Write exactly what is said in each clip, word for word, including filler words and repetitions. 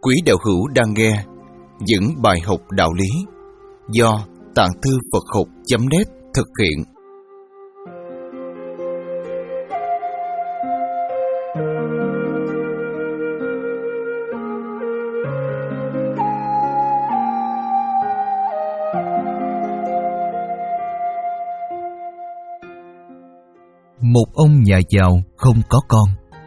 Quý đạo hữu đang nghe những bài học đạo lý do Tạng Thư Phật Học chấm net thực hiện. Một ông nhà giàu không có con.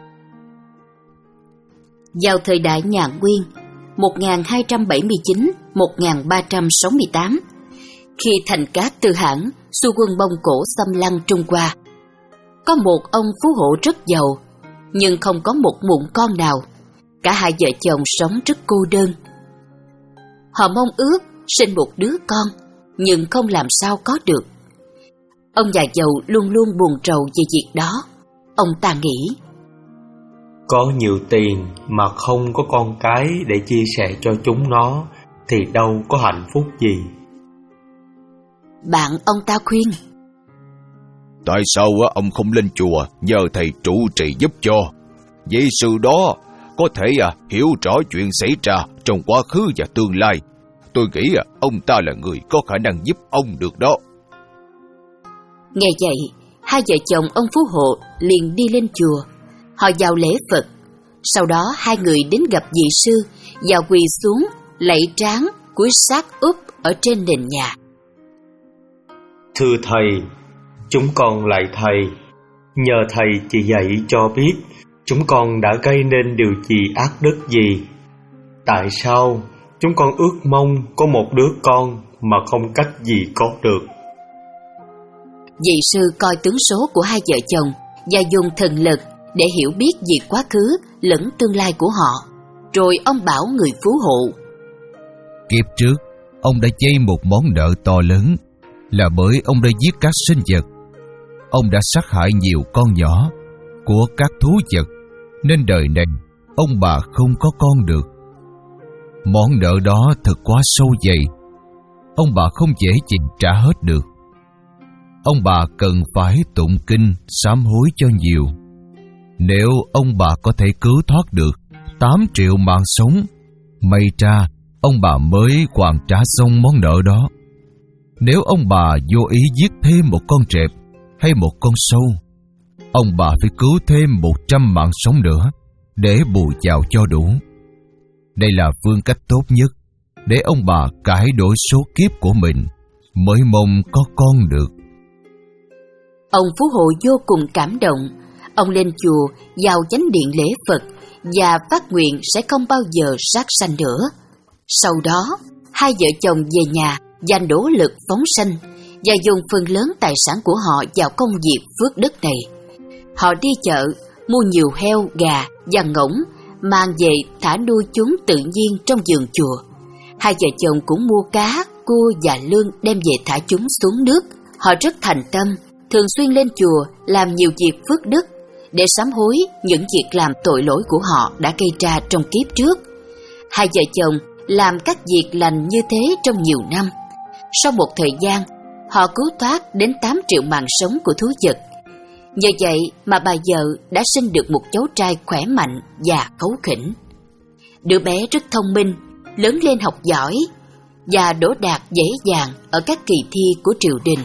Vào thời đại nhà Nguyên một nghìn hai trăm bảy mươi chín đến một nghìn ba trăm sáu mươi tám, khi thành Cát Tư Hãn xua quân Mông Cổ xâm lăng Trung Hoa, có một ông phú hộ rất giàu, nhưng không có một mụn con nào. Cả hai vợ chồng sống rất cô đơn. Họ mong ước sinh một đứa con, nhưng không làm sao có được. Ông già giàu luôn luôn buồn rầu về việc đó. Ông ta nghĩ, có nhiều tiền mà không có con cái để chia sẻ cho chúng nó thì đâu có hạnh phúc gì. Bạn ông ta khuyên, tại sao ông không lên chùa nhờ thầy trụ trì giúp cho? Vị sư đó có thể hiểu rõ chuyện xảy ra trong quá khứ và tương lai. Tôi nghĩ ông ta là người có khả năng giúp ông được đó. Nghe vậy, hai vợ chồng ông phú hộ liền đi lên chùa. Họ vào lễ Phật. Sau đó hai người đến gặp vị sư và quỳ xuống lạy trán cúi sát úp ở trên nền nhà. Thưa thầy, chúng con lạy thầy. Nhờ thầy chỉ dạy cho biết chúng con đã gây nên điều gì ác đức gì. Tại sao chúng con ước mong có một đứa con mà không cách gì có được? Vị sư coi tướng số của hai vợ chồng và dùng thần lực để hiểu biết việc quá khứ lẫn tương lai của họ. Rồi ông bảo người phú hộ, kiếp trước ông đã dây một món nợ to lớn, là bởi ông đã giết các sinh vật. Ông đã sát hại nhiều con nhỏ của các thú vật, nên đời này ông bà không có con được. Món nợ đó thật quá sâu dày, ông bà không dễ gì trả hết được. Ông bà cần phải tụng kinh sám hối cho nhiều. Nếu ông bà có thể cứu thoát được tám triệu mạng sống, may ra ông bà mới hoàn trả xong món nợ đó. Nếu ông bà vô ý giết thêm một con trẹp hay một con sâu, ông bà phải cứu thêm một trăm mạng sống nữa để bù vào cho đủ. Đây là phương cách tốt nhất để ông bà cải đổi số kiếp của mình, mới mong có con được. Ông phú hộ vô cùng cảm động. Ông lên chùa vào chánh điện lễ Phật và phát nguyện sẽ không bao giờ sát sanh nữa. Sau đó, hai vợ chồng về nhà và nỗ lực phóng sanh và dùng phần lớn tài sản của họ vào công việc phước đức này. Họ đi chợ mua nhiều heo, gà và ngỗng, mang về thả nuôi chúng tự nhiên trong vườn chùa. Hai vợ chồng cũng mua cá, cua và lươn đem về thả chúng xuống nước. Họ rất thành tâm, thường xuyên lên chùa làm nhiều việc phước đức để sám hối những việc làm tội lỗi của họ đã gây ra trong kiếp trước. Hai vợ chồng làm các việc lành như thế trong nhiều năm. Sau một thời gian, họ cứu thoát đến tám triệu mạng sống của thú vật. Nhờ vậy mà bà vợ đã sinh được một cháu trai khỏe mạnh và kháu khỉnh. Đứa bé rất thông minh, lớn lên học giỏi và đỗ đạt dễ dàng ở các kỳ thi của triều đình.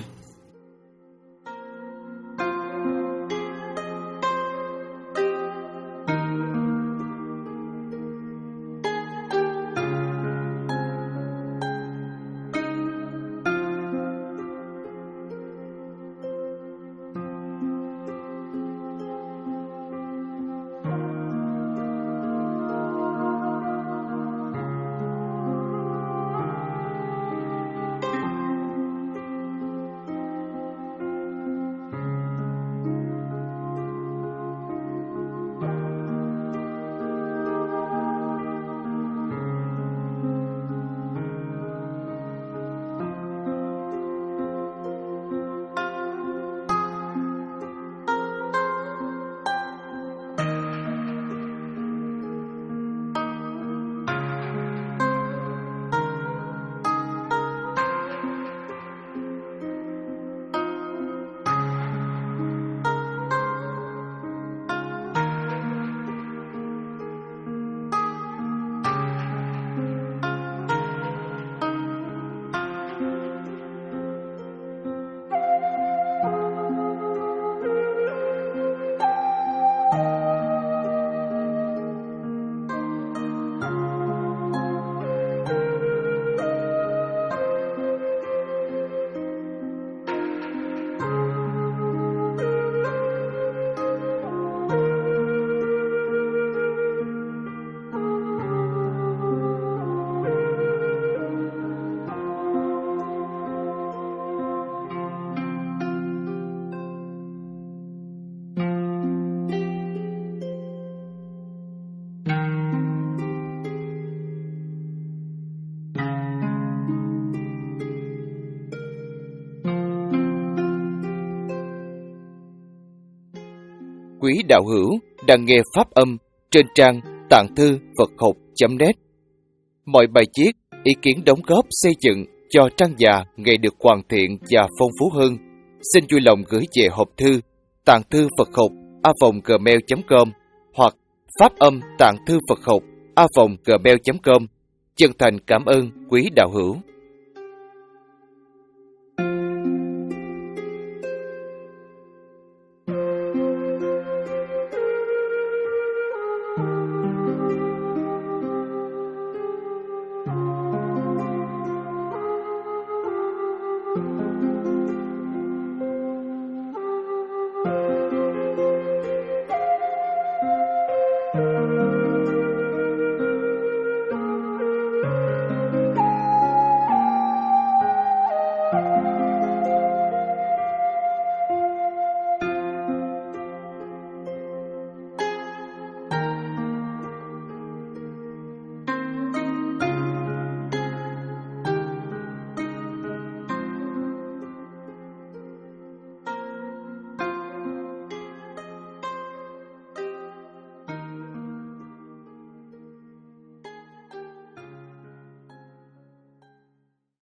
quý đạo hữu đang nghe pháp âm trên trang tạng thư Phật học chấm net. Mọi bài viết, ý kiến đóng góp xây dựng cho trang già ngày được hoàn thiện và phong phú hơn, xin vui lòng gửi về hộp thư tạng thư Phật học a vòng gmail chấm com hoặc pháp âm tạng thư Phật học a vòng gmail chấm com. Chân thành cảm ơn quý đạo hữu.